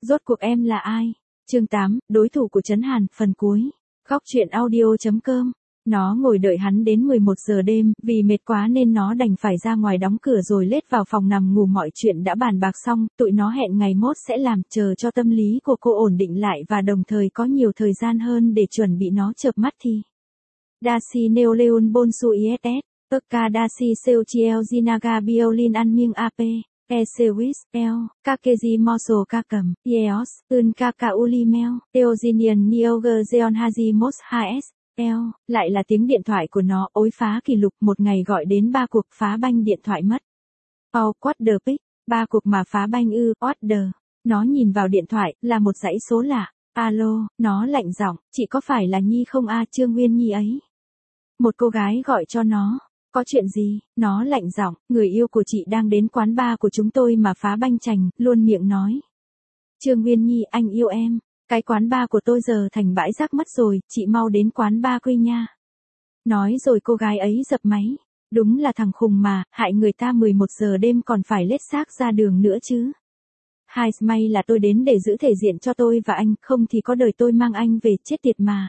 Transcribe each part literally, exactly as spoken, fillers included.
Rốt cuộc em là ai? Chương tám, đối thủ của Trấn Hàn, phần cuối. Góc truyện audio.com. Nó ngồi đợi hắn đến mười một giờ đêm, vì mệt quá nên nó đành phải ra ngoài đóng cửa rồi lết vào phòng nằm ngủ. Mọi chuyện đã bàn bạc xong, tụi nó hẹn ngày mốt sẽ làm, chờ cho tâm lý của cô ổn định lại và đồng thời có nhiều thời gian hơn để chuẩn bị nó chợp mắt thì. Dashi Neoleon Bonsu i ét ét, Eka Dashi Seochiel Jinaga Biolin An Mieng a pê. E. Sewis, L, Kakeji Moso Kakam, Yeos, Un Kaka Ulimel, Teozinian Nioger Zeon Haji Mos hai S, L, lại là tiếng điện thoại của nó, ối phá kỷ lục, một ngày gọi đến ba cuộc phá banh điện thoại mất. Oh, what the pick, ba cuộc mà phá banh ư, what the. Nó nhìn vào điện thoại, là một dãy số lạ. Alo, nó lạnh giọng, chị có phải là Nhi không a, Trương Nguyên Nhi ấy? Một cô gái gọi cho nó. Có chuyện gì? Nó lạnh giọng, người yêu của chị đang đến quán bar của chúng tôi mà phá banh chành, luôn miệng nói. Trương Nguyên Nhi, anh yêu em. Cái quán bar của tôi giờ thành bãi rác mất rồi, chị mau đến quán bar Quy nha. Nói rồi cô gái ấy dập máy. Đúng là thằng khùng mà, hại người ta mười một giờ đêm còn phải lết xác ra đường nữa chứ. Hai, may là tôi đến để giữ thể diện cho tôi và anh, không thì có đời tôi mang anh về chết tiệt mà.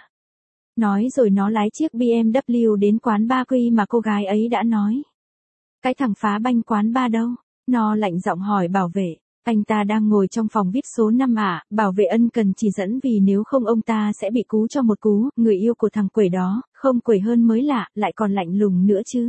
Nói rồi nó lái chiếc bê em vê đến quán bar Quy mà cô gái ấy đã nói. Cái thằng phá banh quán bar đâu? Nó lạnh giọng hỏi bảo vệ. Anh ta đang ngồi trong phòng vê i pê số năm ạ, à, bảo vệ ân cần chỉ dẫn vì nếu không ông ta sẽ bị cú cho một cú, người yêu của thằng quẩy đó, không quẩy hơn mới lạ, lại còn lạnh lùng nữa chứ.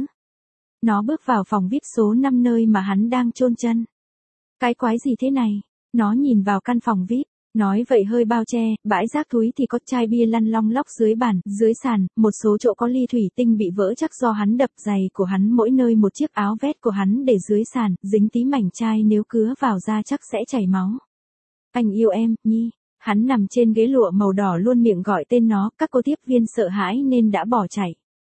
Nó bước vào phòng vê i pê số năm nơi mà hắn đang chôn chân. Cái quái gì thế này? Nó nhìn vào căn phòng vê i pê. Nói vậy hơi bao che, bãi rác thúi thì có chai bia lăn long lóc dưới bàn, dưới sàn, một số chỗ có ly thủy tinh bị vỡ chắc do hắn đập, giày của hắn mỗi nơi một chiếc áo vest của hắn để dưới sàn, dính tí mảnh chai nếu cứa vào da chắc sẽ chảy máu. Anh yêu em, Nhi. Hắn nằm trên ghế lụa màu đỏ luôn miệng gọi tên nó, các cô tiếp viên sợ hãi nên đã bỏ chạy.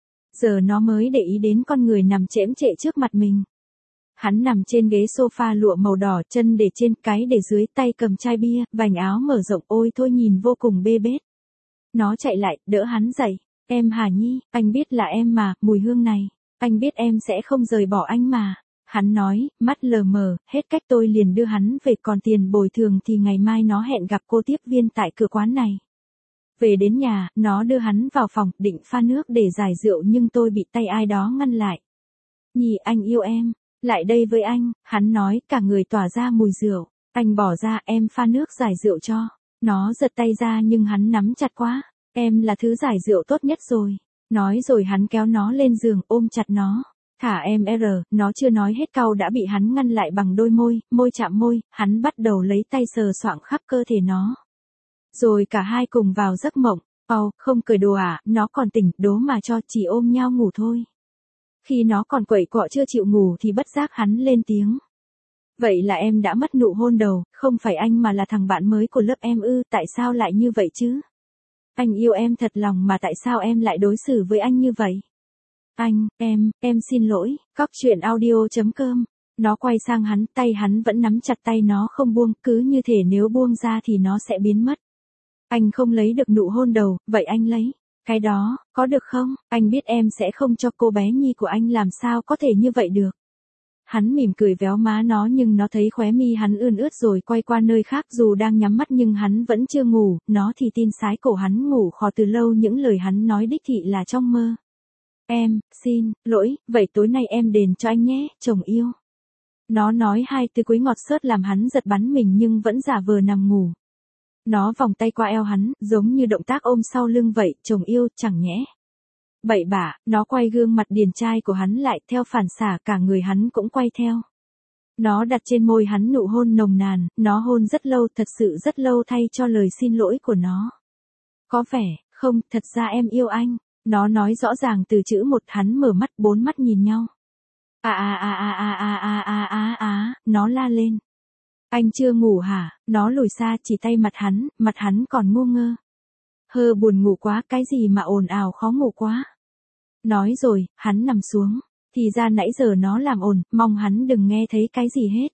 Giờ nó mới để ý đến con người nằm chễm chệ trước mặt mình. Hắn nằm trên ghế sofa lụa màu đỏ, chân để trên, cái để dưới, tay cầm chai bia, vành áo mở rộng, ôi thôi nhìn vô cùng bê bết. Nó chạy lại, đỡ hắn dậy. Em Hà Nhi, anh biết là em mà, mùi hương này. Anh biết em sẽ không rời bỏ anh mà. Hắn nói, mắt lờ mờ, hết cách tôi liền đưa hắn về, còn tiền bồi thường thì ngày mai nó hẹn gặp cô tiếp viên tại cửa quán này. Về đến nhà, nó đưa hắn vào phòng, định pha nước để giải rượu nhưng tôi bị tay ai đó ngăn lại. Nhi, anh yêu em. Lại đây với anh, hắn nói, cả người tỏa ra mùi rượu. Anh bỏ ra, em pha nước giải rượu cho. Nó giật tay ra nhưng hắn nắm chặt quá. Em là thứ giải rượu tốt nhất rồi. Nói rồi hắn kéo nó lên giường, ôm chặt nó. Thả em R, nó chưa nói hết câu đã bị hắn ngăn lại bằng đôi môi, môi chạm môi, hắn bắt đầu lấy tay sờ soạng khắp cơ thể nó. Rồi cả hai cùng vào giấc mộng. Ồ, không cười đùa à, nó còn tỉnh, đố mà cho, chỉ ôm nhau ngủ thôi. Khi nó còn quẩy quọ chưa chịu ngủ thì bất giác hắn lên tiếng. Vậy là em đã mất nụ hôn đầu, không phải anh mà là thằng bạn mới của lớp em ư, tại sao lại như vậy chứ? Anh yêu em thật lòng mà tại sao em lại đối xử với anh như vậy? Anh, em, em xin lỗi, góc truyện audio.com. Nó quay sang hắn, tay hắn vẫn nắm chặt tay nó không buông, cứ như thể nếu buông ra thì nó sẽ biến mất. Anh không lấy được nụ hôn đầu, vậy anh lấy. Cái đó, có được không? Anh biết em sẽ không cho cô bé Nhi của anh, làm sao có thể như vậy được. Hắn mỉm cười véo má nó nhưng nó thấy khóe mi hắn ươn ướt rồi quay qua nơi khác, dù đang nhắm mắt nhưng hắn vẫn chưa ngủ, nó thì tin sái cổ hắn ngủ khò từ lâu, những lời hắn nói đích thị là trong mơ. Em, xin, lỗi, vậy tối nay em đền cho anh nhé, chồng yêu. Nó nói hai từ cuối ngọt xớt làm hắn giật bắn mình nhưng vẫn giả vờ nằm ngủ. Nó vòng tay qua eo hắn, giống như động tác ôm sau lưng vậy, chồng yêu, chẳng nhẽ. Bậy bạ, nó quay gương mặt điển trai của hắn lại, theo phản xạ cả người hắn cũng quay theo. Nó đặt trên môi hắn nụ hôn nồng nàn, nó hôn rất lâu, thật sự rất lâu thay cho lời xin lỗi của nó. Có vẻ, không, thật ra em yêu anh. Nó nói rõ ràng từ chữ một, hắn mở mắt, bốn mắt nhìn nhau. À à à à à à à à à à, nó la lên. Anh chưa ngủ hả? Nó lùi xa chỉ tay mặt hắn, mặt hắn còn ngu ngơ. Hơ buồn ngủ quá, cái gì mà ồn ào khó ngủ quá. Nói rồi, hắn nằm xuống. Thì ra nãy giờ nó làm ồn, mong hắn đừng nghe thấy cái gì hết.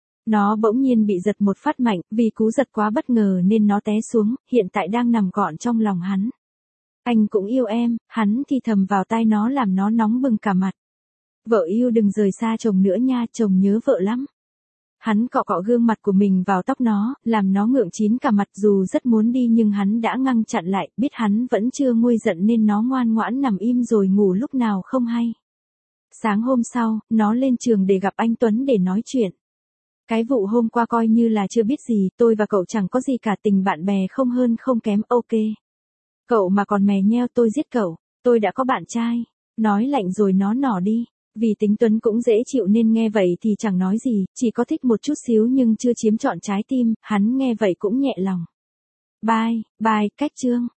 Nó bỗng nhiên bị giật một phát mạnh, vì cú giật quá bất ngờ nên nó té xuống, hiện tại đang nằm gọn trong lòng hắn. Anh cũng yêu em, hắn thì thầm vào tai nó làm nó nóng bừng cả mặt. Vợ yêu đừng rời xa chồng nữa nha, chồng nhớ vợ lắm. Hắn cọ cọ gương mặt của mình vào tóc nó, làm nó ngượng chín cả mặt, dù rất muốn đi nhưng hắn đã ngăn chặn lại, biết hắn vẫn chưa nguôi giận nên nó ngoan ngoãn nằm im rồi ngủ lúc nào không hay. Sáng hôm sau, nó lên trường để gặp anh Tuấn để nói chuyện. Cái vụ hôm qua coi như là chưa biết gì, tôi và cậu chẳng có gì cả, tình bạn bè không hơn không kém, ok. Cậu mà còn mè nheo tôi giết cậu, tôi đã có bạn trai. Nói lạnh rồi nó nỏ đi. Vì tính Tuấn cũng dễ chịu nên nghe vậy thì chẳng nói gì, chỉ có thích một chút xíu nhưng chưa chiếm trọn trái tim, hắn nghe vậy cũng nhẹ lòng. Bye, bye, cách chương.